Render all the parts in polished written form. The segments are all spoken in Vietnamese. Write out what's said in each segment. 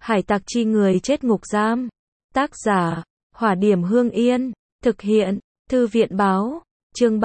Hải tặc chi người chết ngục giam. Tác giả, Hỏa Điểm Hương Yên. Thực hiện, Thư viện Báo. Chương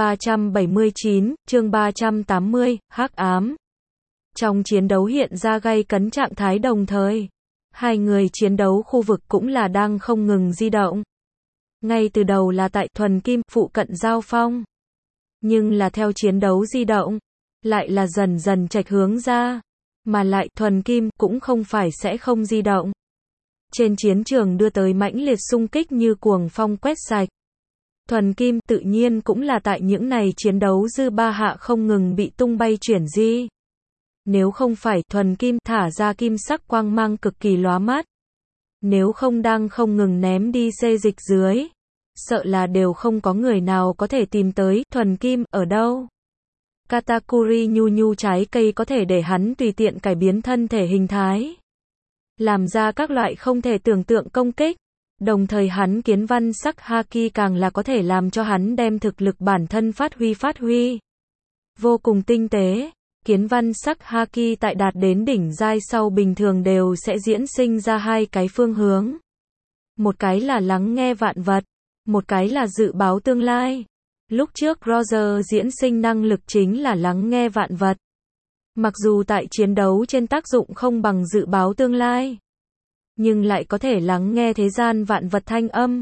379, chương 380, Hắc ám. Trong chiến đấu hiện ra gay cấn trạng thái đồng thời. Hai người chiến đấu khu vực cũng là đang không ngừng di động. Ngay từ đầu là tại thuần kim, phụ cận giao phong. Nhưng là theo chiến đấu di động, lại là dần dần chệch hướng ra. Mà lại thuần kim cũng không phải sẽ không di động. Trên chiến trường đưa tới mãnh liệt xung kích như cuồng phong quét sạch. Thuần kim tự nhiên cũng là tại những này chiến đấu dư ba hạ không ngừng bị tung bay chuyển di. Nếu không phải thuần kim thả ra kim sắc quang mang cực kỳ lóa mắt. Nếu không đang không ngừng ném đi xê dịch dưới. Sợ là đều không có người nào có thể tìm tới thuần kim ở đâu. Katakuri nhu nhu trái cây có thể để hắn tùy tiện cải biến thân thể hình thái. Làm ra các loại không thể tưởng tượng công kích. Đồng thời hắn kiến văn sắc haki càng là có thể làm cho hắn đem thực lực bản thân phát huy. Vô cùng tinh tế. Kiến văn sắc haki tại đạt đến đỉnh giai sau bình thường đều sẽ diễn sinh ra hai cái phương hướng. Một cái là lắng nghe vạn vật. Một cái là dự báo tương lai. Lúc trước Roger diễn sinh năng lực chính là lắng nghe vạn vật. Mặc dù tại chiến đấu trên tác dụng không bằng dự báo tương lai, nhưng lại có thể lắng nghe thế gian vạn vật thanh âm.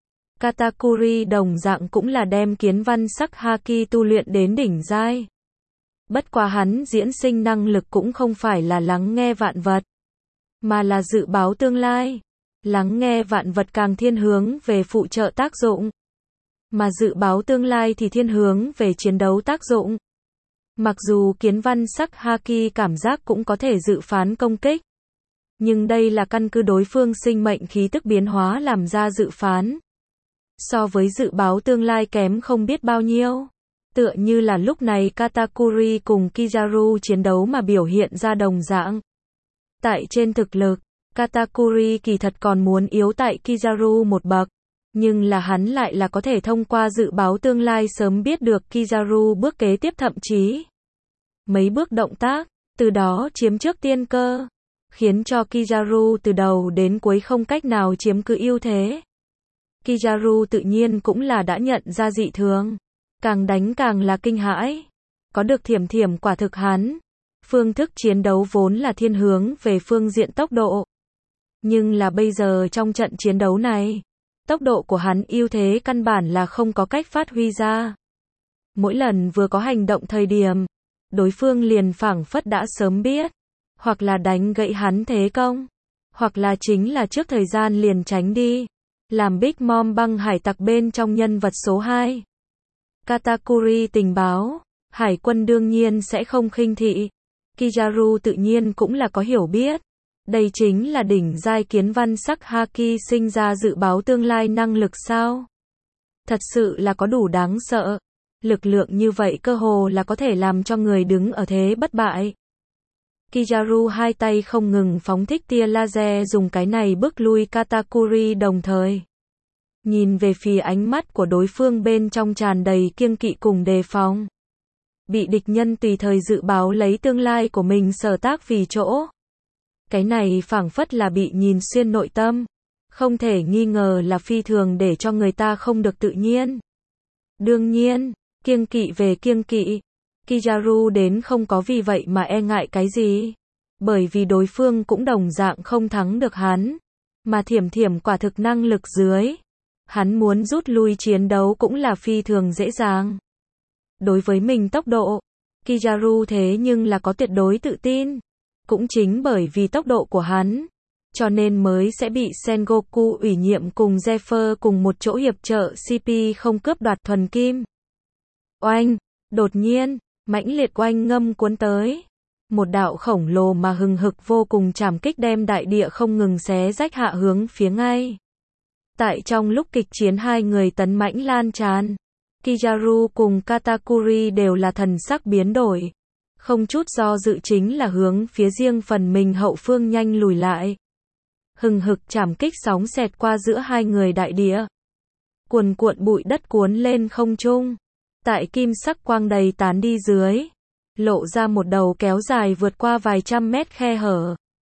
Katakuri đồng dạng cũng là đem kiến văn sắc haki tu luyện đến đỉnh giai. Bất quá hắn diễn sinh năng lực cũng không phải là lắng nghe vạn vật, mà là dự báo tương lai. Lắng nghe vạn vật càng thiên hướng về phụ trợ tác dụng, mà dự báo tương lai thì thiên hướng về chiến đấu tác dụng. Mặc dù kiến văn sắc haki cảm giác cũng có thể dự phán công kích, nhưng đây là căn cứ đối phương sinh mệnh khí tức biến hóa làm ra dự phán. So với dự báo tương lai kém không biết bao nhiêu. Tựa như là lúc này Katakuri cùng Kizaru chiến đấu mà biểu hiện ra đồng dạng. Tại trên thực lực, Katakuri kỳ thật còn muốn yếu tại Kizaru một bậc. Nhưng là hắn lại là có thể thông qua dự báo tương lai sớm biết được Kizaru bước kế tiếp thậm chí mấy bước động tác, từ đó chiếm trước tiên cơ. Khiến cho Kizaru từ đầu đến cuối không cách nào chiếm cứ ưu thế. Kizaru tự nhiên cũng là đã nhận ra dị thường. Càng đánh càng là kinh hãi. Có được thiểm thiểm quả thực hắn. Phương thức chiến đấu vốn là thiên hướng về phương diện tốc độ. Nhưng là bây giờ trong trận chiến đấu này, tốc độ của hắn ưu thế căn bản là không có cách phát huy ra. Mỗi lần vừa có hành động thời điểm, đối phương liền phảng phất đã sớm biết. Hoặc là đánh gãy hắn thế công. Hoặc là chính là trước thời gian liền tránh đi. Làm Big Mom băng hải tặc bên trong nhân vật số 2. Katakuri tình báo. Hải quân đương nhiên sẽ không khinh thị. Kizaru tự nhiên cũng là có hiểu biết. Đây chính là đỉnh giai kiến văn sắc haki sinh ra dự báo tương lai năng lực sao. Thật sự là có đủ đáng sợ. Lực lượng như vậy cơ hồ là có thể làm cho người đứng ở thế bất bại. Kizaru hai tay không ngừng phóng thích tia laser dùng cái này bức lui Katakuri đồng thời. Nhìn về phía ánh mắt của đối phương bên trong tràn đầy kiêng kỵ cùng đề phòng. Bị địch nhân tùy thời dự báo lấy tương lai của mình sở tác vì chỗ. Cái này phảng phất là bị nhìn xuyên nội tâm. Không thể nghi ngờ là phi thường để cho người ta không được tự nhiên. Đương nhiên, kiêng kỵ về kiêng kỵ. Kizaru đến không có vì vậy mà e ngại cái gì. Bởi vì đối phương cũng đồng dạng không thắng được hắn. Mà thiểm thiểm quả thực năng lực dưới. Hắn muốn rút lui chiến đấu cũng là phi thường dễ dàng. Đối với mình tốc độ, Kizaru thế nhưng là có tuyệt đối tự tin. Cũng chính bởi vì tốc độ của hắn, cho nên mới sẽ bị Sengoku ủy nhiệm cùng Zephyr cùng một chỗ hiệp trợ CP không cướp đoạt thuần kim. Oanh, đột nhiên, mãnh liệt oanh ngâm cuốn tới. Một đạo khổng lồ mà hừng hực vô cùng trảm kích đem đại địa không ngừng xé rách hạ hướng phía ngay. Tại trong lúc kịch chiến hai người tấn mãnh lan tràn, Kizaru cùng Katakuri đều là thần sắc biến đổi. Không chút do dự chính là hướng phía riêng phần mình hậu phương nhanh lùi lại. Hừng hực trảm kích sóng xẹt qua giữa hai người đại địa. Cuồn cuộn bụi đất cuốn lên không trung. Tại kim sắc quang đầy tán đi dưới. Lộ ra một đầu kéo dài vượt qua vài trăm mét khe hở.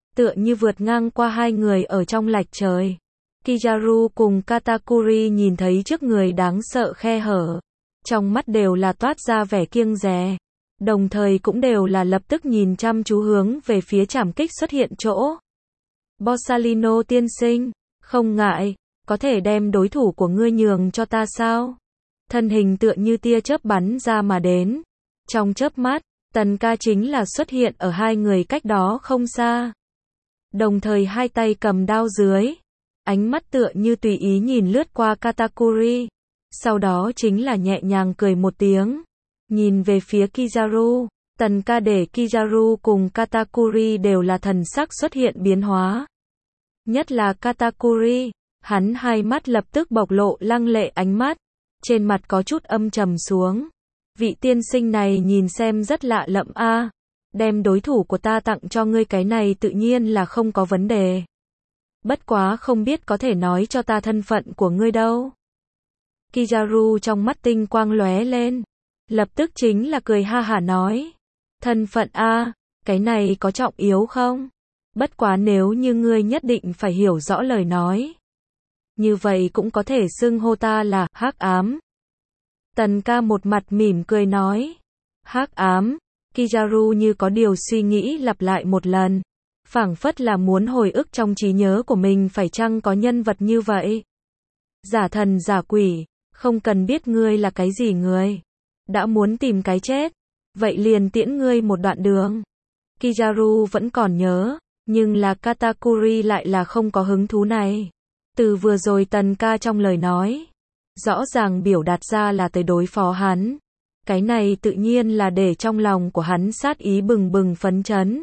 tựa như vượt ngang qua hai người ở trong lạch trời. Kizaru cùng Katakuri nhìn thấy trước người đáng sợ khe hở. Trong mắt đều là toát ra vẻ kiêng dè. Đồng thời cũng đều là lập tức nhìn chăm chú hướng về phía trảm kích xuất hiện chỗ. Borsalino tiên sinh, không ngại, có thể đem đối thủ của ngươi nhường cho ta sao? Thân hình tựa như tia chớp bắn ra mà đến. Trong chớp mắt, Tần Ca chính là xuất hiện ở hai người cách đó không xa. Đồng thời hai tay cầm đao dưới. Ánh mắt tựa như tùy ý nhìn lướt qua Katakuri. Sau đó chính là nhẹ nhàng cười một tiếng. Nhìn về phía Kizaru, Tần Ca để Kizaru cùng Katakuri đều là thần sắc xuất hiện biến hóa. Nhất là Katakuri, hắn hai mắt lập tức bộc lộ lăng lệ ánh mắt. Trên mặt có chút âm trầm xuống. Vị tiên sinh này nhìn xem rất lạ lẫm a. Đem đối thủ của ta tặng cho ngươi cái này tự nhiên là không có vấn đề. Bất quá không biết có thể nói cho ta thân phận của ngươi đâu. Kizaru trong mắt tinh quang lóe lên. Lập tức chính là cười ha hả nói. Thân phận a, cái này có trọng yếu không? Bất quá nếu như ngươi nhất định phải hiểu rõ lời nói. Như vậy cũng có thể xưng hô ta là Hắc Ám. Tần Ca một mặt mỉm cười nói. Hắc Ám. Kizaru như có điều suy nghĩ lặp lại một lần. Phảng phất là muốn hồi ức trong trí nhớ của mình phải chăng có nhân vật như vậy. Giả thần giả quỷ, không cần biết ngươi là cái gì người. Đã muốn tìm cái chết, vậy liền tiễn ngươi một đoạn đường. Kizaru vẫn còn nhớ, nhưng là Katakuri lại là không có hứng thú này. Từ vừa rồi Tần Ca trong lời nói, rõ ràng biểu đạt ra là tới đối phó hắn. Cái này tự nhiên là để trong lòng của hắn sát ý bừng bừng phấn chấn.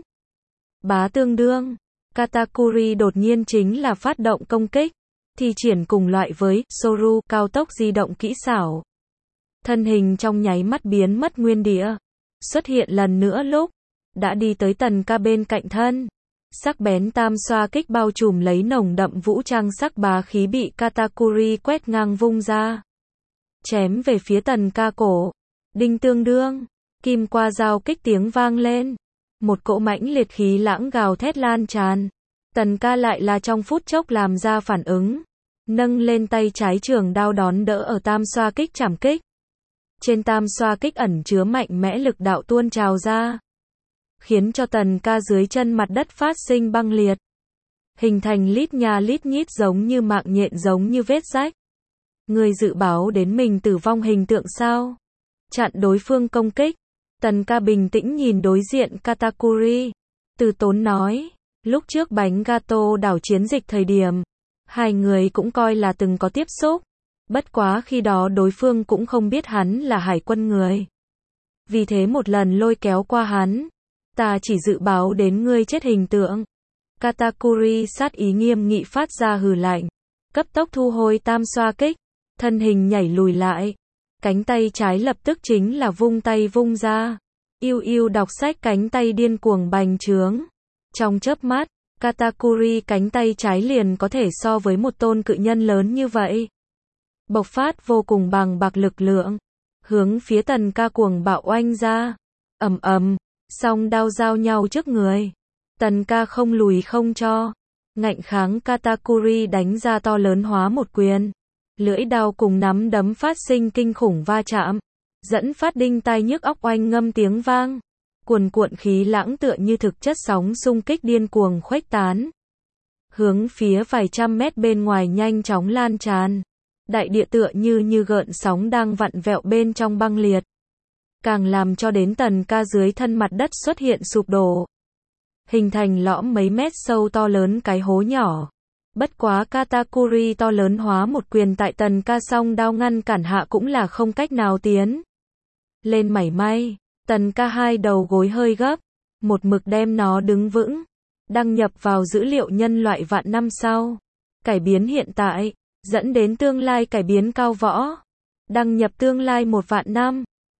Bá tương đương, Katakuri đột nhiên chính là phát động công kích, thi triển cùng loại với Soru cao tốc di động kỹ xảo. Thân hình trong nháy mắt biến mất nguyên địa, xuất hiện lần nữa lúc đã đi tới Tần Ca bên cạnh thân. Sắc bén tam xoa kích bao trùm lấy nồng đậm vũ trang sắc bá khí bị Katakuri quét ngang vung ra. Chém về phía Tần Ca cổ. Đinh tương đương, kim qua dao kích tiếng vang lên. Một cỗ mãnh liệt khí lãng gào thét lan tràn. Tần Ca lại là trong phút chốc làm ra phản ứng. Nâng lên tay trái trường đao đón đỡ ở tam xoa kích trảm kích. Trên tam xoa kích ẩn chứa mạnh mẽ lực đạo tuôn trào ra. Khiến cho Tần Ca dưới chân mặt đất phát sinh băng liệt. Hình thành lít nha lít nhít giống như mạng nhện giống như vết rách. Người dự báo đến mình tử vong hình tượng sao? Chặn đối phương công kích. Tần Ca bình tĩnh nhìn đối diện Katakuri. Từ tốn nói, lúc trước bánh gato đảo chiến dịch thời điểm, hai người cũng coi là từng có tiếp xúc. Bất quá khi đó đối phương cũng không biết hắn là hải quân người. Vì thế một lần lôi kéo qua hắn. Ta chỉ dự báo đến ngươi chết hình tượng. Katakuri sát ý nghiêm nghị phát ra hừ lạnh. Cấp tốc thu hồi tam xoa kích. Thân hình nhảy lùi lại. Cánh tay trái lập tức chính là vung tay vung ra. Yêu yêu đọc sách cánh tay điên cuồng bành trướng. Trong chớp mắt, Katakuri cánh tay trái liền có thể so với một tôn cự nhân lớn như vậy. Bộc phát vô cùng bằng bạc lực lượng. Hướng phía Tần Ca cuồng bạo oanh ra. Ầm ầm, song đao giao nhau trước người. Tần Ca không lùi không cho. Ngạnh kháng Katakuri đánh ra to lớn hóa một quyền. Lưỡi đao cùng nắm đấm phát sinh kinh khủng va chạm. Dẫn phát đinh tai nhức óc oanh ngâm tiếng vang. Cuồn cuộn khí lãng tựa như thực chất sóng xung kích điên cuồng khuếch tán. Hướng phía vài trăm mét bên ngoài nhanh chóng lan tràn. Đại địa tựa như gợn sóng đang vặn vẹo bên trong băng liệt. Càng làm cho đến Tần Ca dưới thân mặt đất xuất hiện sụp đổ. Hình thành lõm mấy mét sâu to lớn cái hố nhỏ. Bất quá Katakuri to lớn hóa một quyền tại Tần Ca song đao ngăn cản hạ cũng là không cách nào tiến lên mảy may. Tần Ca hai đầu gối hơi gấp, một mực đem nó đứng vững, đăng nhập vào dữ liệu nhân loại vạn năm sau. Cải biến hiện tại, dẫn đến tương lai cải biến cao võ. Đăng nhập tương lai 1 vạn năm.